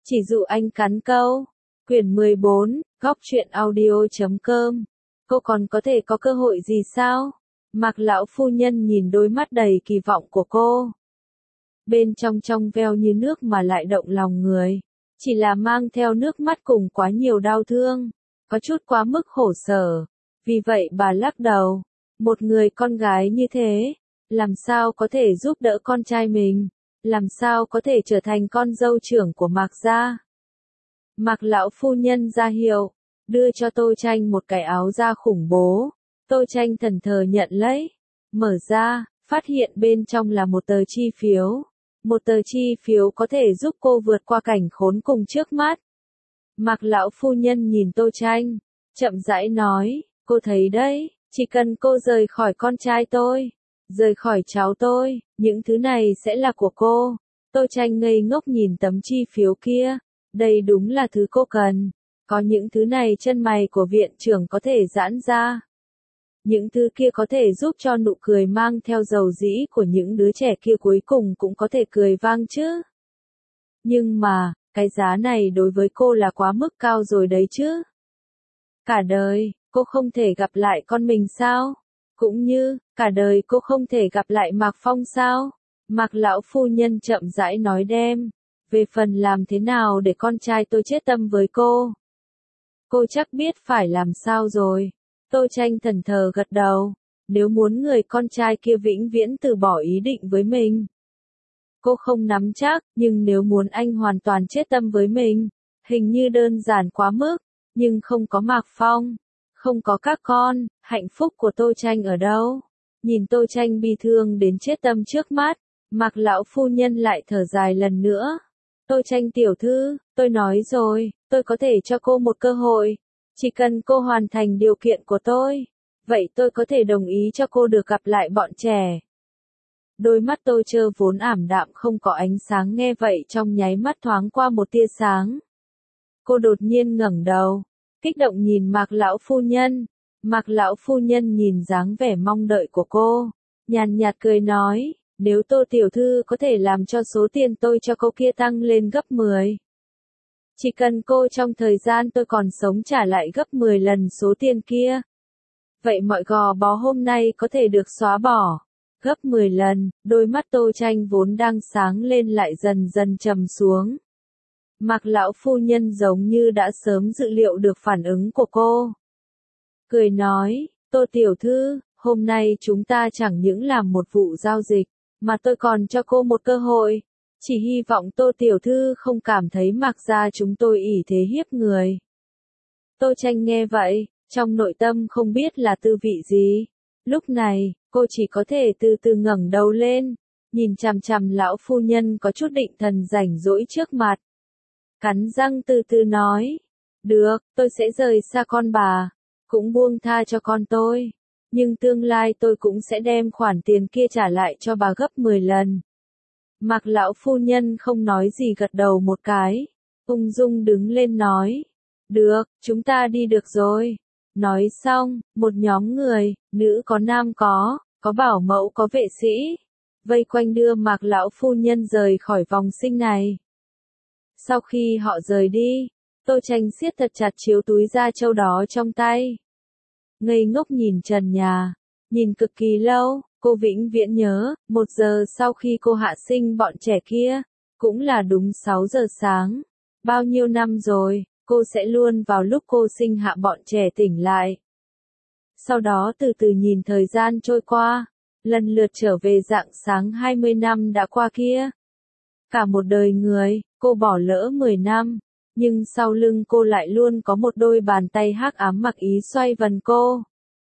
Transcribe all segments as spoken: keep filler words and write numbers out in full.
Chỉ dụ anh cắn câu. Quyển mười bốn, góc truyện audio chấm com. Cô còn có thể có cơ hội gì sao? Mạc lão phu nhân nhìn đôi mắt đầy kỳ vọng của cô. Bên trong trong veo như nước mà lại động lòng người. Chỉ là mang theo nước mắt cùng quá nhiều đau thương. Có chút quá mức khổ sở. Vì vậy bà lắc đầu. Một người con gái như thế, làm sao có thể giúp đỡ con trai mình? Làm sao có thể trở thành con dâu trưởng của Mạc gia? Mạc lão phu nhân ra hiệu, đưa cho Tô Tranh một cái áo da khủng bố. Tô Tranh thần thờ nhận lấy, mở ra, phát hiện bên trong là một tờ chi phiếu. Một tờ chi phiếu có thể giúp cô vượt qua cảnh khốn cùng trước mắt. Mạc lão phu nhân nhìn Tô Tranh, chậm rãi nói, cô thấy đấy, chỉ cần cô rời khỏi con trai tôi, rời khỏi cháu tôi, những thứ này sẽ là của cô. Tô Tranh ngây ngốc nhìn tấm chi phiếu kia, đây đúng là thứ cô cần. Có những thứ này chân mày của viện trưởng có thể giãn ra. Những thứ kia có thể giúp cho nụ cười mang theo dầu dĩ của những đứa trẻ kia cuối cùng cũng có thể cười vang chứ. Nhưng mà, cái giá này đối với cô là quá mức cao rồi đấy chứ. Cả đời, cô không thể gặp lại con mình sao? Cũng như, cả đời cô không thể gặp lại Mạc Phong sao? Mạc lão phu nhân chậm rãi nói đem. Về phần làm thế nào để con trai tôi chết tâm với cô? Cô chắc biết phải làm sao rồi. Tô Tranh thần thờ gật đầu. Nếu muốn người con trai kia vĩnh viễn từ bỏ ý định với mình. Cô không nắm chắc, nhưng nếu muốn anh hoàn toàn chết tâm với mình, hình như đơn giản quá mức, nhưng không có Mạc Phong, không có các con, hạnh phúc của Tô Tranh ở đâu? Nhìn Tô Tranh bi thương đến chết tâm trước mắt, Mạc lão phu nhân lại thở dài lần nữa. Tô Tranh tiểu thư, tôi nói rồi, tôi có thể cho cô một cơ hội. Chỉ cần cô hoàn thành điều kiện của tôi, vậy tôi có thể đồng ý cho cô được gặp lại bọn trẻ. Đôi mắt Tô Chơ vốn ảm đạm không có ánh sáng nghe vậy trong nháy mắt thoáng qua một tia sáng. Cô đột nhiên ngẩng đầu, kích động nhìn Mạc lão phu nhân. Mạc lão phu nhân nhìn dáng vẻ mong đợi của cô, nhàn nhạt cười nói, nếu Tô tiểu thư có thể làm cho số tiền tôi cho cô kia tăng lên gấp mười. Chỉ cần cô trong thời gian tôi còn sống trả lại gấp mười lần số tiền kia. Vậy mọi gò bó hôm nay có thể được xóa bỏ. Gấp mười lần, đôi mắt Tô Tranh vốn đang sáng lên lại dần dần trầm xuống. Mạc lão phu nhân giống như đã sớm dự liệu được phản ứng của cô. Cười nói, Tô tiểu thư, hôm nay chúng ta chẳng những làm một vụ giao dịch, mà tôi còn cho cô một cơ hội. Chỉ hy vọng Tô tiểu thư không cảm thấy Mạc gia chúng tôi ỷ thế hiếp người. Tô Tranh nghe vậy, trong nội tâm không biết là tư vị gì. Lúc này, cô chỉ có thể từ từ ngẩng đầu lên, nhìn chằm chằm lão phu nhân có chút định thần rảnh rỗi trước mặt. Cắn răng từ từ nói, được, tôi sẽ rời xa con bà, cũng buông tha cho con tôi. Nhưng tương lai tôi cũng sẽ đem khoản tiền kia trả lại cho bà gấp mười lần. Mạc lão phu nhân không nói gì gật đầu một cái, ung dung đứng lên nói, được, chúng ta đi được rồi. Nói xong, một nhóm người, nữ có nam có, có bảo mẫu có vệ sĩ, vây quanh đưa Mạc lão phu nhân rời khỏi vòng sinh này. Sau khi họ rời đi, Tô Tranh siết thật chặt chiếu túi da châu đó trong tay. Ngây ngốc nhìn trần nhà, nhìn cực kỳ lâu, cô vĩnh viễn nhớ, một giờ sau khi cô hạ sinh bọn trẻ kia, cũng là đúng sáu giờ sáng. Bao nhiêu năm rồi, cô sẽ luôn vào lúc cô sinh hạ bọn trẻ tỉnh lại. Sau đó từ từ nhìn thời gian trôi qua, lần lượt trở về rạng sáng hai mươi năm đã qua kia. Cả một đời người, cô bỏ lỡ mười năm, nhưng sau lưng cô lại luôn có một đôi bàn tay hắc ám mặc ý xoay vần cô.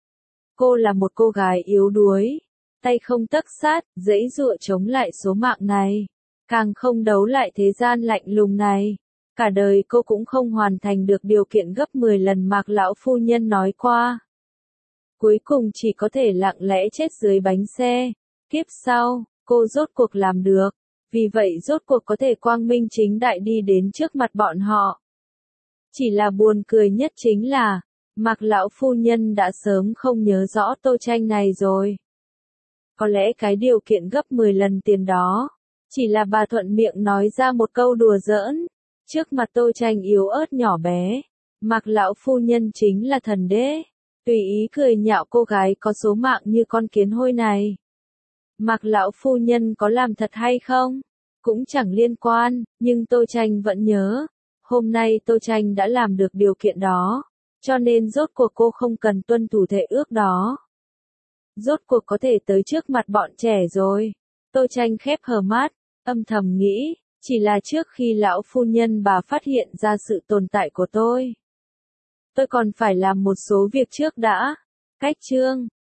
Cô là một cô gái yếu đuối, tay không tấc sắt, giãy giụa chống lại số mạng này, càng không đấu lại thế gian lạnh lùng này. Cả đời cô cũng không hoàn thành được điều kiện gấp mười lần Mạc lão phu nhân nói qua. Cuối cùng chỉ có thể lặng lẽ chết dưới bánh xe. Kiếp sau, cô rốt cuộc làm được, vì vậy rốt cuộc có thể quang minh chính đại đi đến trước mặt bọn họ. Chỉ là buồn cười nhất chính là, Mạc lão phu nhân đã sớm không nhớ rõ Tô Tranh này rồi. Có lẽ cái điều kiện gấp mười lần tiền đó, chỉ là bà thuận miệng nói ra một câu đùa giỡn. Trước mặt Tô Tranh yếu ớt nhỏ bé, Mạc lão phu nhân chính là thần đế, tùy ý cười nhạo cô gái có số mạng như con kiến hôi này. Mạc lão phu nhân có làm thật hay không? Cũng chẳng liên quan, nhưng Tô Tranh vẫn nhớ. Hôm nay Tô Tranh đã làm được điều kiện đó, cho nên rốt cuộc cô không cần tuân thủ thệ ước đó. Rốt cuộc có thể tới trước mặt bọn trẻ rồi. Tô Tranh khép hờ mắt, âm thầm nghĩ, chỉ là trước khi lão phu nhân bà phát hiện ra sự tồn tại của tôi. Tôi còn phải làm một số việc trước đã. Cách chương